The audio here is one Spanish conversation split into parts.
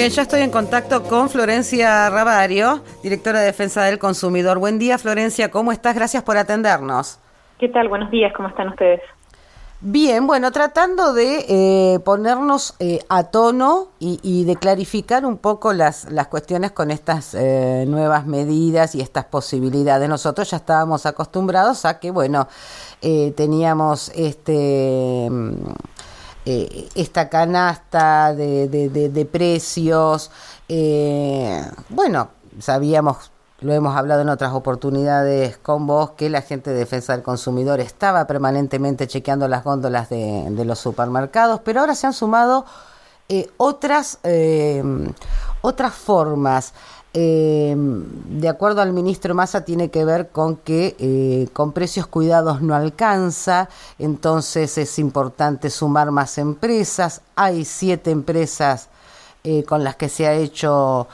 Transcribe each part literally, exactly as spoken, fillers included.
bien, ya estoy en contacto con Florencia Ravario, directora de Defensa del Consumidor. Buen día, Florencia, ¿cómo estás? Gracias por atendernos. ¿Qué tal? Buenos días, ¿cómo están ustedes? Bien, bueno, tratando de eh, ponernos eh, a tono y, y de clarificar un poco las, las cuestiones con estas eh, nuevas medidas y estas posibilidades. Nosotros ya estábamos acostumbrados a que, bueno, eh, teníamos este... Eh, esta canasta de, de, de, de precios, eh, bueno, sabíamos, lo hemos hablado en otras oportunidades con vos, que la gente de Defensa del Consumidor estaba permanentemente chequeando las góndolas de, de los supermercados, pero ahora se han sumado eh, otras, eh, otras formas. Eh, de acuerdo al ministro Massa, tiene que ver con que eh, con precios cuidados no alcanza, entonces es importante sumar más empresas. Hay siete empresas eh, con las que se ha hecho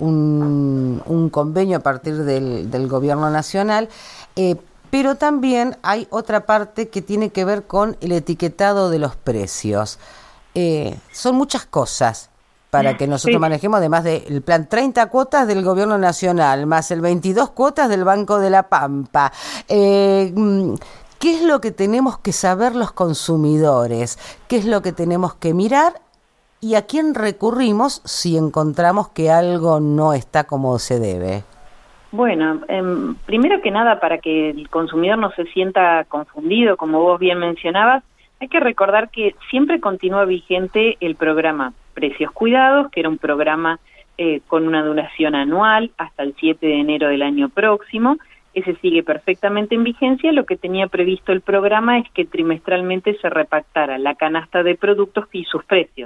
un, un convenio a partir del, del gobierno nacional, eh, pero también hay otra parte que tiene que ver con el etiquetado de los precios. Eh, son muchas cosas para que nosotros sí. manejemos, además del plan treinta cuotas del gobierno nacional, más el veintidós cuotas del Banco de la Pampa. Eh, ¿Qué es lo que tenemos que saber los consumidores? ¿Qué es lo que tenemos que mirar? ¿Y a quién recurrimos si encontramos que algo no está como se debe? Bueno, eh, primero que nada, para que el consumidor no se sienta confundido, como vos bien mencionabas, hay que recordar que siempre continúa vigente el programa Precios Cuidados, que era un programa eh, con una duración anual hasta el siete de enero del año próximo. Ese sigue perfectamente en vigencia. Lo que tenía previsto el programa es que trimestralmente se repactara la canasta de productos y sus precios.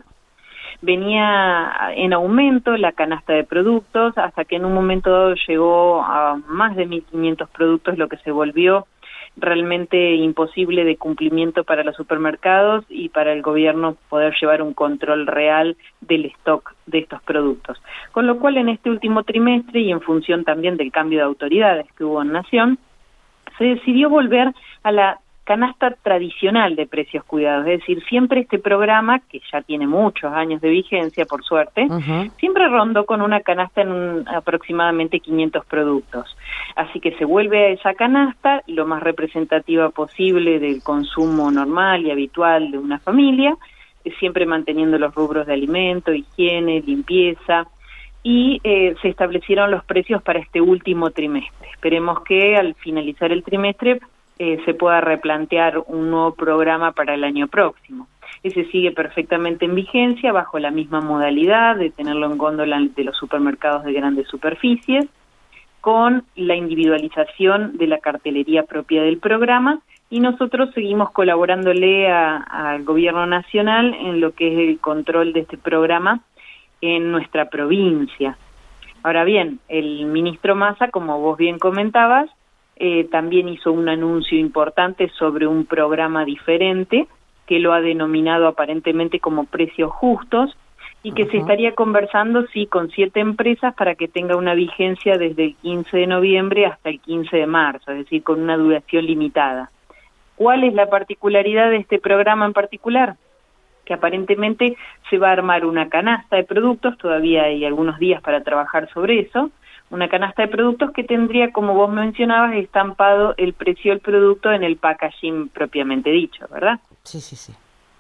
Venía en aumento la canasta de productos hasta que en un momento dado llegó a más de mil quinientos productos, lo que se volvió realmente imposible de cumplimiento para los supermercados y para el gobierno poder llevar un control real del stock de estos productos. Con lo cual, en este último trimestre y en función también del cambio de autoridades que hubo en Nación, se decidió volver a la canasta tradicional de precios cuidados, es decir, siempre este programa, que ya tiene muchos años de vigencia, por suerte, uh-huh. siempre rondó con una canasta en un, aproximadamente quinientos productos. Así que se vuelve a esa canasta, lo más representativa posible del consumo normal y habitual de una familia, siempre manteniendo los rubros de alimento, higiene, limpieza, y eh, se establecieron los precios para este último trimestre. Esperemos que al finalizar el trimestre Eh, se pueda replantear un nuevo programa para el año próximo. Ese sigue perfectamente en vigencia bajo la misma modalidad de tenerlo en góndola de los supermercados de grandes superficies, con la individualización de la cartelería propia del programa, y nosotros seguimos colaborándole al gobierno nacional en lo que es el control de este programa en nuestra provincia. Ahora bien, el ministro Massa, como vos bien comentabas, Eh, también hizo un anuncio importante sobre un programa diferente que lo ha denominado aparentemente como precios justos y que uh-huh. se estaría conversando sí con siete empresas para que tenga una vigencia desde el quince de noviembre hasta el quince de marzo, es decir, con una duración limitada. ¿Cuál es la particularidad de este programa en particular? Que aparentemente se va a armar una canasta de productos, todavía hay algunos días para trabajar sobre eso, una canasta de productos que tendría, como vos mencionabas, estampado el precio del producto en el packaging propiamente dicho, ¿verdad? Sí, sí, sí.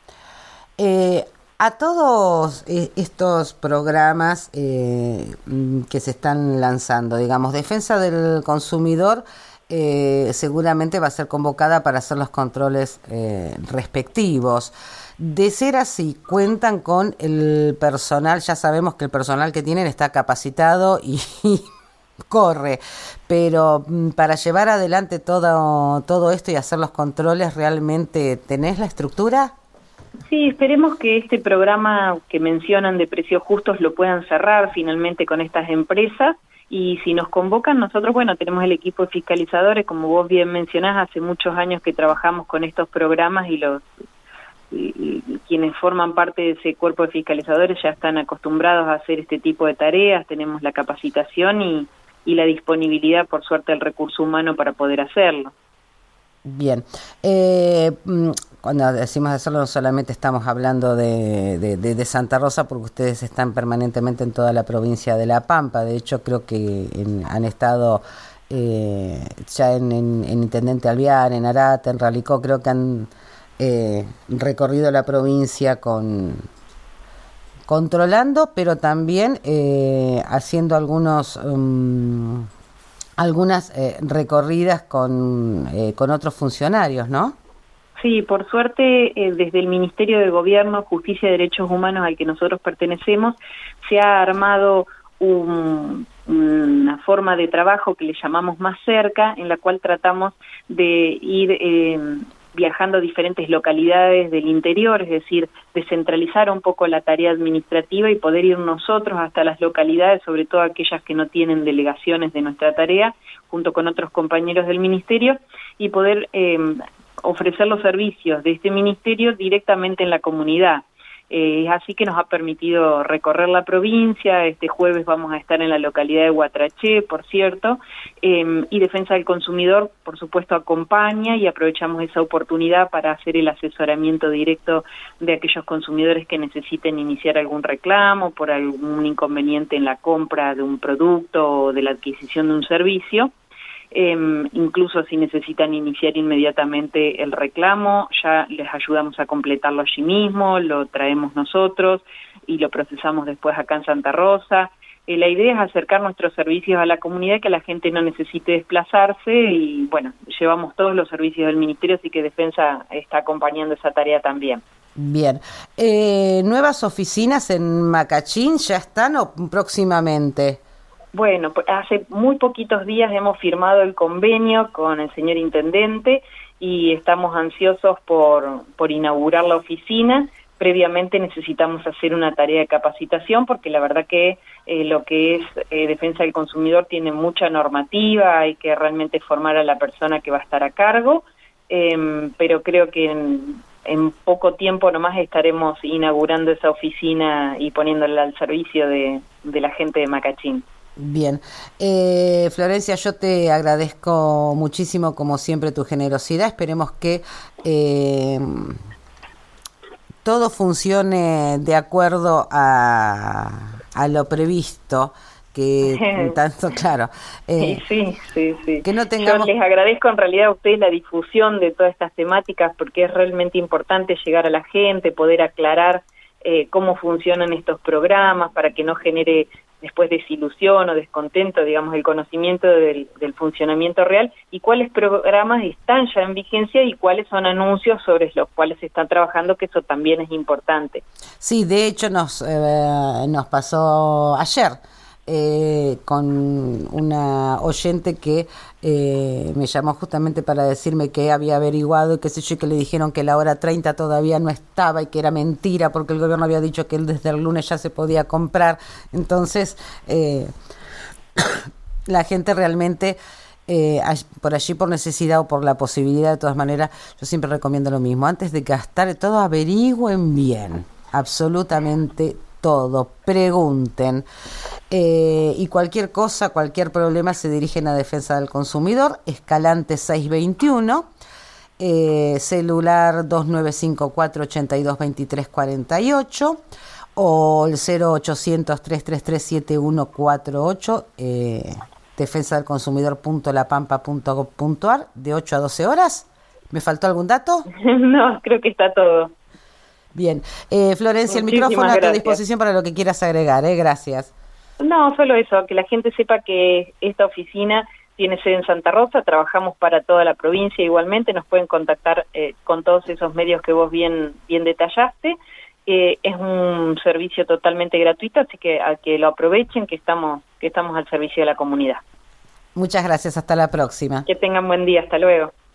Eh, a todos eh, estos programas eh, que se están lanzando, digamos, Defensa del Consumidor eh, seguramente va a ser convocada para hacer los controles eh, respectivos. De ser así, cuentan con el personal, ya sabemos que el personal que tienen está capacitado y corre, pero para llevar adelante todo, todo esto y hacer los controles, ¿realmente tenés la estructura? Sí, esperemos que este programa que mencionan de precios justos lo puedan cerrar finalmente con estas empresas, y si nos convocan, nosotros, bueno, tenemos el equipo de fiscalizadores, como vos bien mencionás, hace muchos años que trabajamos con estos programas y los Y, y quienes forman parte de ese cuerpo de fiscalizadores ya están acostumbrados a hacer este tipo de tareas, tenemos la capacitación y, y la disponibilidad, por suerte, del recurso humano para poder hacerlo. Bien. Eh, cuando decimos hacerlo no solamente estamos hablando de, de, de, de Santa Rosa, porque ustedes están permanentemente en toda la provincia de La Pampa. De hecho, creo que en, han estado eh, ya en, en, en Intendente Alvear, en Arata, en Ralicó, creo que han eh, recorrido la provincia con controlando, pero también eh, haciendo algunos um, algunas eh, recorridas con, eh, con otros funcionarios, ¿no? Sí, por suerte, eh, desde el Ministerio de Gobierno, Justicia y Derechos Humanos al que nosotros pertenecemos, se ha armado un, una forma de trabajo que le llamamos Más Cerca, en la cual tratamos de ir eh, viajando a diferentes localidades del interior, es decir, descentralizar un poco la tarea administrativa y poder ir nosotros hasta las localidades, sobre todo aquellas que no tienen delegaciones de nuestra tarea, junto con otros compañeros del Ministerio, y poder eh, ofrecer los servicios de este ministerio directamente en la comunidad. Eh, así que nos ha permitido recorrer la provincia. Este jueves vamos a estar en la localidad de Guatraché, por cierto, eh, y Defensa del Consumidor, por supuesto, acompaña, y aprovechamos esa oportunidad para hacer el asesoramiento directo de aquellos consumidores que necesiten iniciar algún reclamo por algún inconveniente en la compra de un producto o de la adquisición de un servicio. Eh, incluso si necesitan iniciar inmediatamente el reclamo, ya les ayudamos a completarlo allí mismo, lo traemos nosotros y lo procesamos después acá en Santa Rosa. Eh, la idea es acercar nuestros servicios a la comunidad, que la gente no necesite desplazarse, y bueno, llevamos todos los servicios del Ministerio, así que Defensa está acompañando esa tarea también. Bien. Eh, ¿Nuevas oficinas en Macachín ya están o próximamente? Bueno, hace muy poquitos días hemos firmado el convenio con el señor Intendente y estamos ansiosos por, por inaugurar la oficina. Previamente necesitamos hacer una tarea de capacitación, porque la verdad que eh, lo que es eh, defensa del consumidor tiene mucha normativa, hay que realmente formar a la persona que va a estar a cargo, eh, pero creo que en, en poco tiempo nomás estaremos inaugurando esa oficina y poniéndola al servicio de, de la gente de Macachín. Bien. Eh, Florencia, yo te agradezco muchísimo, como siempre, tu generosidad. Esperemos que eh, todo funcione de acuerdo a, a lo previsto, que tanto, claro. Eh, sí, sí, sí. Que no tengamos... Yo les agradezco en realidad a ustedes la difusión de todas estas temáticas, porque es realmente importante llegar a la gente, poder aclarar eh, cómo funcionan estos programas, para que no genere después desilusión o descontento, digamos, el conocimiento del, del funcionamiento real, y cuáles programas están ya en vigencia y cuáles son anuncios sobre los cuales se están trabajando, que eso también es importante. Sí, de hecho nos, eh, nos pasó ayer eh, con una oyente que eh, me llamó justamente para decirme que había averiguado y qué sé yo, que le dijeron que la hora treinta todavía no estaba y que era mentira porque el gobierno había dicho que él desde el lunes ya se podía comprar. Entonces eh, la gente realmente eh, por allí, por necesidad o por la posibilidad, de todas maneras, yo siempre recomiendo lo mismo: antes de gastar todo, averigüen bien absolutamente todo, pregunten, eh, y cualquier cosa, cualquier problema, se dirigen a Defensa del Consumidor, Escalante seiscientos veintiuno, eh, celular dos nueve cinco cuatro, ocho dos dos tres cuatro ocho, o el cero ochocientos, tres tres tres, siete uno cuatro ocho, eh, defensa del consumidor punto la pampa punto gob punto ar, de ocho a doce horas. ¿Me faltó algún dato? No, creo que está todo. Bien. Eh, Florencia, Muchísimas el micrófono gracias. A tu disposición para lo que quieras agregar, ¿eh? Gracias. No, solo eso, que la gente sepa que esta oficina tiene sede en Santa Rosa, trabajamos para toda la provincia igualmente, nos pueden contactar eh, con todos esos medios que vos bien, bien detallaste. Eh, es un servicio totalmente gratuito, así que a que lo aprovechen, que estamos, que estamos al servicio de la comunidad. Muchas gracias, hasta la próxima. Que tengan buen día, hasta luego.